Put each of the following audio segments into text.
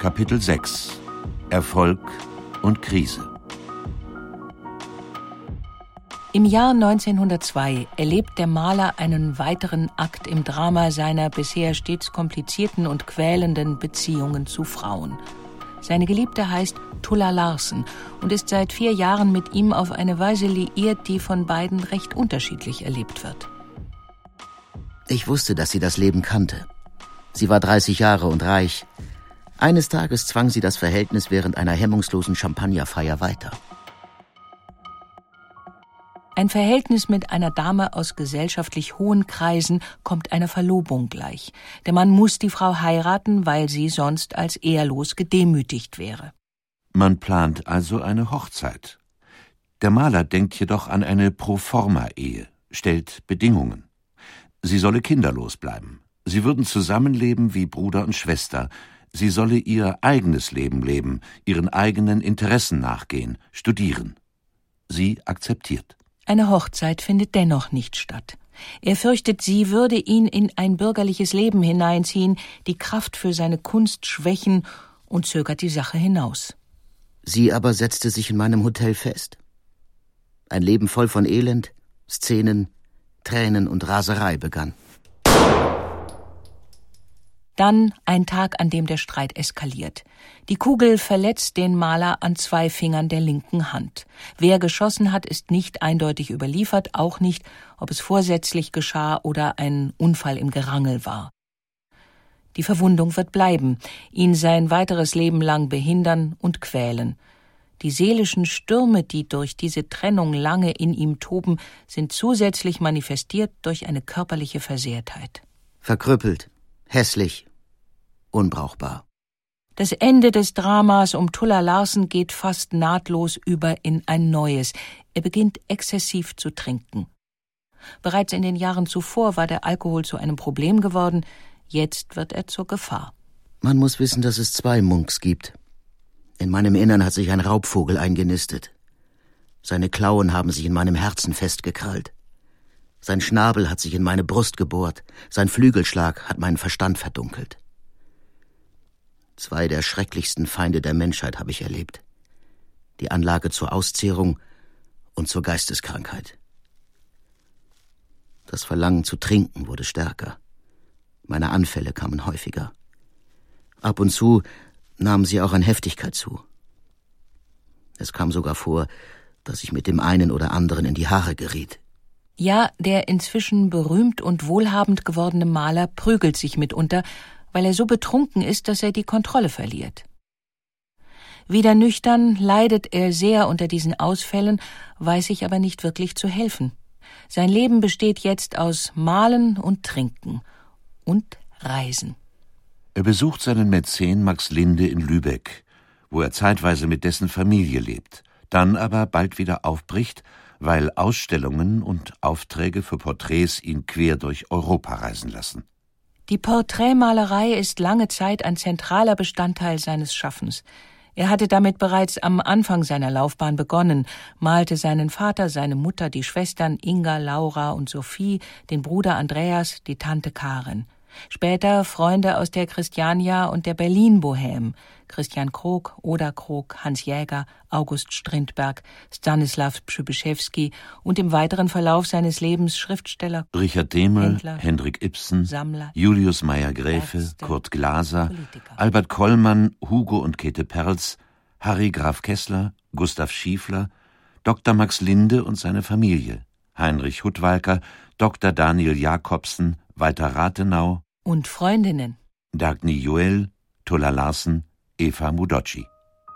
Kapitel 6 – Erfolg und Krise. Im Jahr 1902 erlebt der Maler einen weiteren Akt im Drama seiner bisher stets komplizierten und quälenden Beziehungen zu Frauen. Seine Geliebte heißt Tulla Larsen und ist seit 4 Jahren mit ihm auf eine Weise liiert, die von beiden recht unterschiedlich erlebt wird. Ich wusste, dass sie das Leben kannte. Sie war 30 Jahre und reich. Eines Tages zwang sie das Verhältnis während einer hemmungslosen Champagnerfeier weiter. Ein Verhältnis mit einer Dame aus gesellschaftlich hohen Kreisen kommt einer Verlobung gleich. Der Mann muss die Frau heiraten, weil sie sonst als ehelos gedemütigt wäre. Man plant also eine Hochzeit. Der Maler denkt jedoch an eine Proforma-Ehe, stellt Bedingungen. Sie solle kinderlos bleiben. Sie würden zusammenleben wie Bruder und Schwester. Sie solle ihr eigenes Leben leben, ihren eigenen Interessen nachgehen, studieren. Sie akzeptiert. Eine Hochzeit findet dennoch nicht statt. Er fürchtet, sie würde ihn in ein bürgerliches Leben hineinziehen, die Kraft für seine Kunst schwächen und zögert die Sache hinaus. Sie aber setzte sich in meinem Hotel fest. Ein Leben voll von Elend, Szenen, Tränen und Raserei begann. Dann ein Tag, an dem der Streit eskaliert. Die Kugel verletzt den Maler an 2 Fingern der linken Hand. Wer geschossen hat, ist nicht eindeutig überliefert, auch nicht, ob es vorsätzlich geschah oder ein Unfall im Gerangel war. Die Verwundung wird bleiben, ihn sein weiteres Leben lang behindern und quälen. Die seelischen Stürme, die durch diese Trennung lange in ihm toben, sind zusätzlich manifestiert durch eine körperliche Versehrtheit. Verkrüppelt, hässlich, unbrauchbar. Das Ende des Dramas um Tulla Larsen geht fast nahtlos über in ein neues. Er beginnt exzessiv zu trinken. Bereits in den Jahren zuvor war der Alkohol zu einem Problem geworden, jetzt wird er zur Gefahr. Man muss wissen, dass es 2 Munks gibt. In meinem Innern hat sich ein Raubvogel eingenistet. Seine Klauen haben sich in meinem Herzen festgekrallt. Sein Schnabel hat sich in meine Brust gebohrt, sein Flügelschlag hat meinen Verstand verdunkelt. 2 der schrecklichsten Feinde der Menschheit habe ich erlebt. Die Anlage zur Auszehrung und zur Geisteskrankheit. Das Verlangen zu trinken wurde stärker. Meine Anfälle kamen häufiger. Ab und zu nahmen sie auch an Heftigkeit zu. Es kam sogar vor, dass ich mit dem einen oder anderen in die Haare geriet. Ja, der inzwischen berühmt und wohlhabend gewordene Maler prügelt sich mitunter, weil er so betrunken ist, dass er die Kontrolle verliert. Wieder nüchtern leidet er sehr unter diesen Ausfällen, weiß sich aber nicht wirklich zu helfen. Sein Leben besteht jetzt aus Malen und Trinken und Reisen. Er besucht seinen Mäzen Max Linde in Lübeck, wo er zeitweise mit dessen Familie lebt, dann aber bald wieder aufbricht, weil Ausstellungen und Aufträge für Porträts ihn quer durch Europa reisen lassen. Die Porträtmalerei ist lange Zeit ein zentraler Bestandteil seines Schaffens. Er hatte damit bereits am Anfang seiner Laufbahn begonnen, malte seinen Vater, seine Mutter, die Schwestern Inga, Laura und Sophie, den Bruder Andreas, die Tante Karin. Später Freunde aus der Christiania und der Berlin-Bohème, Christian Krog, Oda Krog, Hans Jäger, August Strindberg, Stanislaw Przybyszewski und im weiteren Verlauf seines Lebens Schriftsteller Richard Dehmel, Händler, Hendrik Ibsen, Sammler, Julius Meyer-Gräfe, Ärzte, Kurt Glaser, Politiker. Albert Kollmann, Hugo und Käthe Perls, Harry Graf Kessler, Gustav Schiefler, Dr. Max Linde und seine Familie, Heinrich Huttwalcker, Dr. Daniel Jakobsen, Walter Rathenau und Freundinnen. Dagny Joel, Tulla Larsen, Eva Mudocci.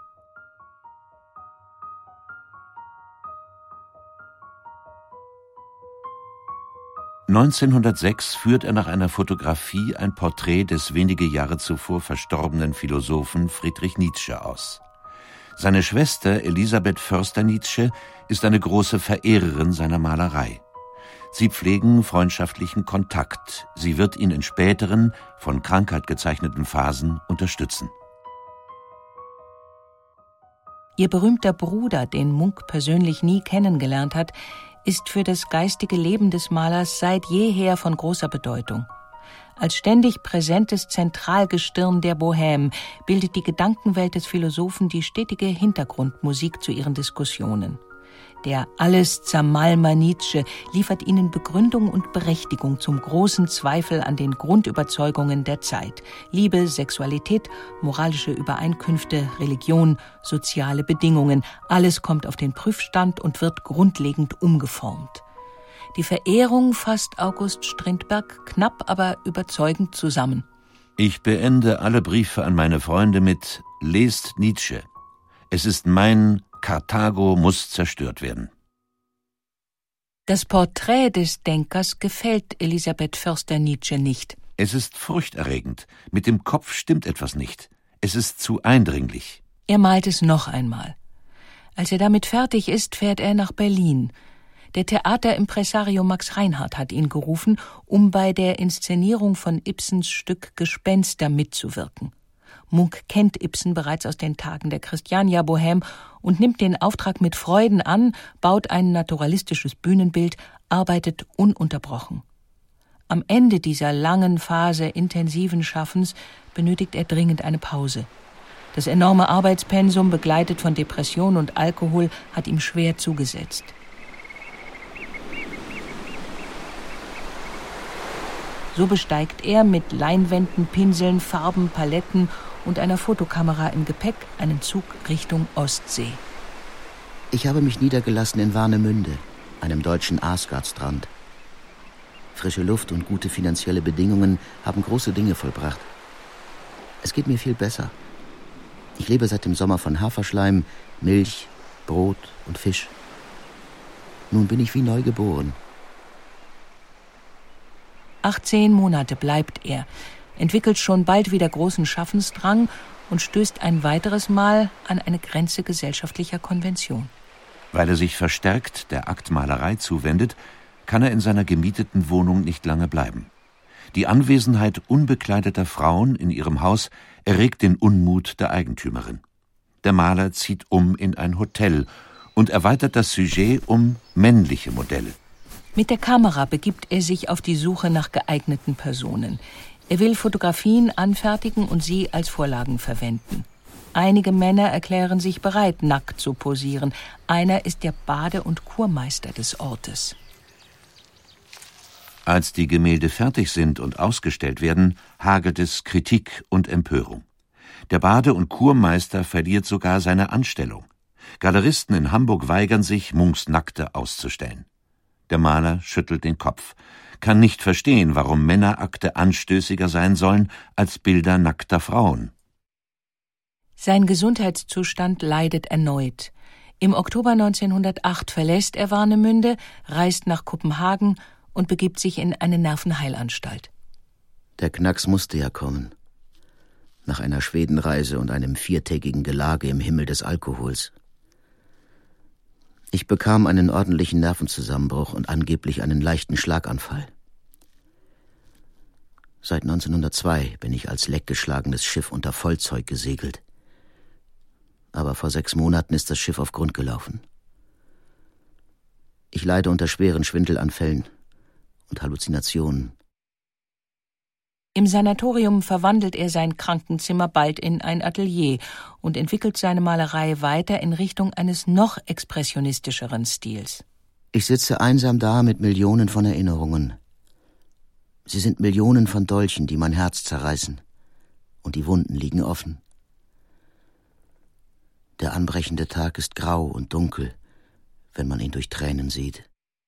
(1906) führt er nach einer Fotografie ein Porträt des wenige Jahre zuvor verstorbenen Philosophen Friedrich Nietzsche aus. Seine Schwester Elisabeth Förster-Nietzsche ist eine große Verehrerin seiner Malerei. Sie pflegen freundschaftlichen Kontakt. Sie wird ihn in späteren, von Krankheit gezeichneten Phasen unterstützen. Ihr berühmter Bruder, den Munch persönlich nie kennengelernt hat, ist für das geistige Leben des Malers seit jeher von großer Bedeutung. Als ständig präsentes Zentralgestirn der Bohème bildet die Gedankenwelt des Philosophen die stetige Hintergrundmusik zu ihren Diskussionen. Der alles Zermalmer Nietzsche liefert ihnen Begründung und Berechtigung zum großen Zweifel an den Grundüberzeugungen der Zeit. Liebe, Sexualität, moralische Übereinkünfte, Religion, soziale Bedingungen, alles kommt auf den Prüfstand und wird grundlegend umgeformt. Die Verehrung fasst August Strindberg knapp, aber überzeugend zusammen. Ich beende alle Briefe an meine Freunde mit »Lest Nietzsche. Es ist mein Karthago muss zerstört werden.« Das Porträt des Denkers gefällt Elisabeth Förster-Nietzsche nicht. Es ist furchterregend. Mit dem Kopf stimmt etwas nicht. Es ist zu eindringlich. Er malt es noch einmal. Als er damit fertig ist, fährt er nach Berlin. Der Theaterimpresario Max Reinhardt hat ihn gerufen, um bei der Inszenierung von Ibsens Stück Gespenster mitzuwirken. Munch kennt Ibsen bereits aus den Tagen der Christiania-Bohème und nimmt den Auftrag mit Freuden an, baut ein naturalistisches Bühnenbild, arbeitet ununterbrochen. Am Ende dieser langen Phase intensiven Schaffens benötigt er dringend eine Pause. Das enorme Arbeitspensum, begleitet von Depression und Alkohol, hat ihm schwer zugesetzt. So besteigt er mit Leinwänden, Pinseln, Farben, Paletten und einer Fotokamera im Gepäck einen Zug Richtung Ostsee. Ich habe mich niedergelassen in Warnemünde, einem deutschen Aasgardstrand. Frische Luft und gute finanzielle Bedingungen haben große Dinge vollbracht. Es geht mir viel besser. Ich lebe seit dem Sommer von Haferschleim, Milch, Brot und Fisch. Nun bin ich wie neu geboren. 18 Monate bleibt er, entwickelt schon bald wieder großen Schaffensdrang und stößt ein weiteres Mal an eine Grenze gesellschaftlicher Konvention. Weil er sich verstärkt der Aktmalerei zuwendet, kann er in seiner gemieteten Wohnung nicht lange bleiben. Die Anwesenheit unbekleideter Frauen in ihrem Haus erregt den Unmut der Eigentümerin. Der Maler zieht um in ein Hotel und erweitert das Sujet um männliche Modelle. Mit der Kamera begibt er sich auf die Suche nach geeigneten Personen. Er will Fotografien anfertigen und sie als Vorlagen verwenden. Einige Männer erklären sich bereit, nackt zu posieren. Einer ist der Bade- und Kurmeister des Ortes. Als die Gemälde fertig sind und ausgestellt werden, hagelt es Kritik und Empörung. Der Bade- und Kurmeister verliert sogar seine Anstellung. Galeristen in Hamburg weigern sich, Munchs Nackte auszustellen. Der Maler schüttelt den Kopf, kann nicht verstehen, warum Männerakte anstößiger sein sollen als Bilder nackter Frauen. Sein Gesundheitszustand leidet erneut. Im Oktober 1908 verlässt er Warnemünde, reist nach Kopenhagen und begibt sich in eine Nervenheilanstalt. Der Knacks musste ja kommen. Nach einer Schwedenreise und einem 4-tägigen Gelage im Himmel des Alkohols. Ich bekam einen ordentlichen Nervenzusammenbruch und angeblich einen leichten Schlaganfall. Seit 1902 bin ich als leckgeschlagenes Schiff unter Vollzeug gesegelt. Aber vor 6 Monaten ist das Schiff auf Grund gelaufen. Ich leide unter schweren Schwindelanfällen und Halluzinationen. Im Sanatorium verwandelt er sein Krankenzimmer bald in ein Atelier und entwickelt seine Malerei weiter in Richtung eines noch expressionistischeren Stils. Ich sitze einsam da mit Millionen von Erinnerungen. Sie sind Millionen von Dolchen, die mein Herz zerreißen. Und die Wunden liegen offen. Der anbrechende Tag ist grau und dunkel, wenn man ihn durch Tränen sieht.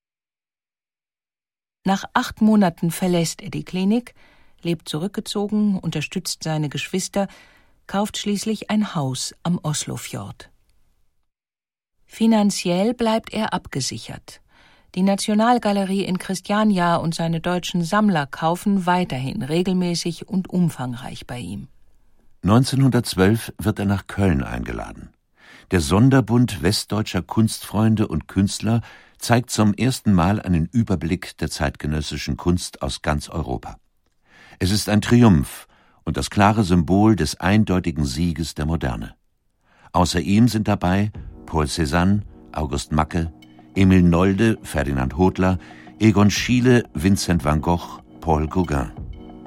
Nach 8 Monaten verlässt er die Klinik, lebt zurückgezogen, unterstützt seine Geschwister, kauft schließlich ein Haus am Oslofjord. Finanziell bleibt er abgesichert. Die Nationalgalerie in Christiania und seine deutschen Sammler kaufen weiterhin regelmäßig und umfangreich bei ihm. 1912 wird er nach Köln eingeladen. Der Sonderbund westdeutscher Kunstfreunde und Künstler zeigt zum ersten Mal einen Überblick der zeitgenössischen Kunst aus ganz Europa. Es ist ein Triumph und das klare Symbol des eindeutigen Sieges der Moderne. Außer ihm sind dabei Paul Cézanne, August Macke, Emil Nolde, Ferdinand Hodler, Egon Schiele, Vincent van Gogh, Paul Gauguin.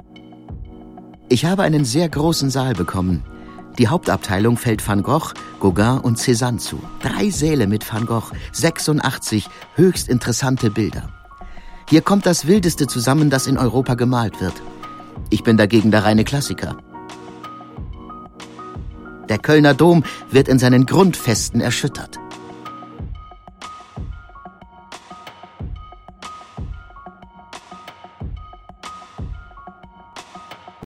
Ich habe einen sehr großen Saal bekommen. Die Hauptabteilung fällt Van Gogh, Gauguin und Cézanne zu. 3 Säle mit Van Gogh, 86 höchst interessante Bilder. Hier kommt das Wildeste zusammen, das in Europa gemalt wird. Ich bin dagegen der reine Klassiker. Der Kölner Dom wird in seinen Grundfesten erschüttert.